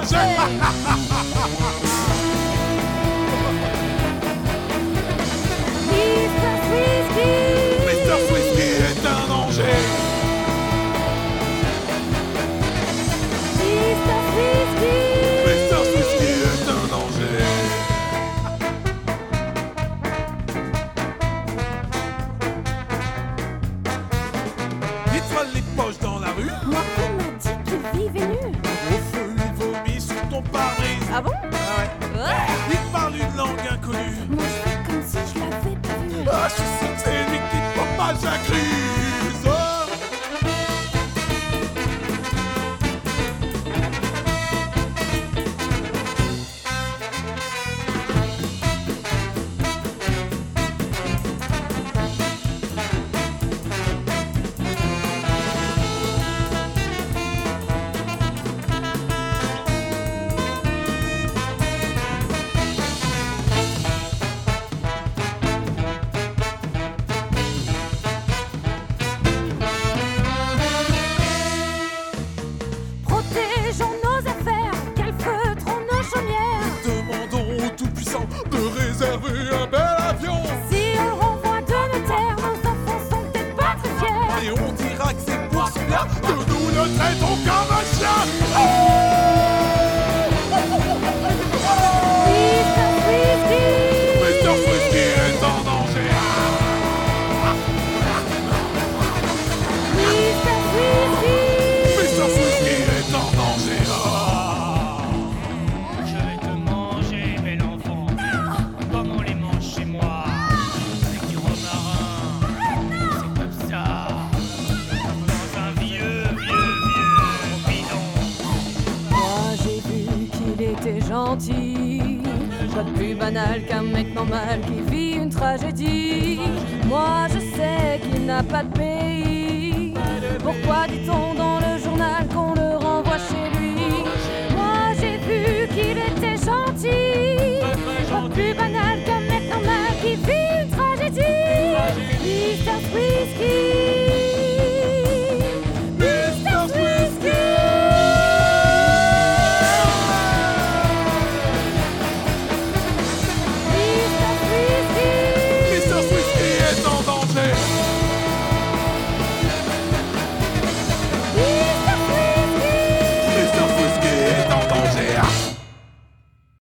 danger. Mr. Swisky est un danger. Mr. Swisky est un danger. Il te les poches dans la rue. Moi, on m'a dit qu'il vivait nu. Au feu, il vomit sur ton pare-brise. Ah bon? Il te parle une langue inconnue. Moi, je fais comme si je l'avais pas vu. Ah, je suis sûr que c'est lui qui te propage la crise. Oh. Protégeons nos affaires, calfeutrons nos chaumières. Demandons au Tout-Puissant de réserver un bel avion. Si on le renvoie de nos terres, nos enfants sont peut-être pas très fiers. Et on dira que c'est pour cela que nous le traitons comme un chien. Mr. Swisky est en danger. Mr. Swisky est en danger. Je vais te manger, bel enfant, comme on les mange chez moi, avec du romarin, c'est comme ça, dans un vieux bidon. Moi j'ai vu qu'il était gentil, quoi de plus banal qu'un mec normal qui vit une tragédie. Moi je sais qu'il n'a pas de pays, pourquoi dit-on dans le journal qu'on le renvoie chez lui? Moi j'ai vu qu'il était gentil, quoi de plus banal qu'un mec normal qui vit une tragédie. Mr. Swisky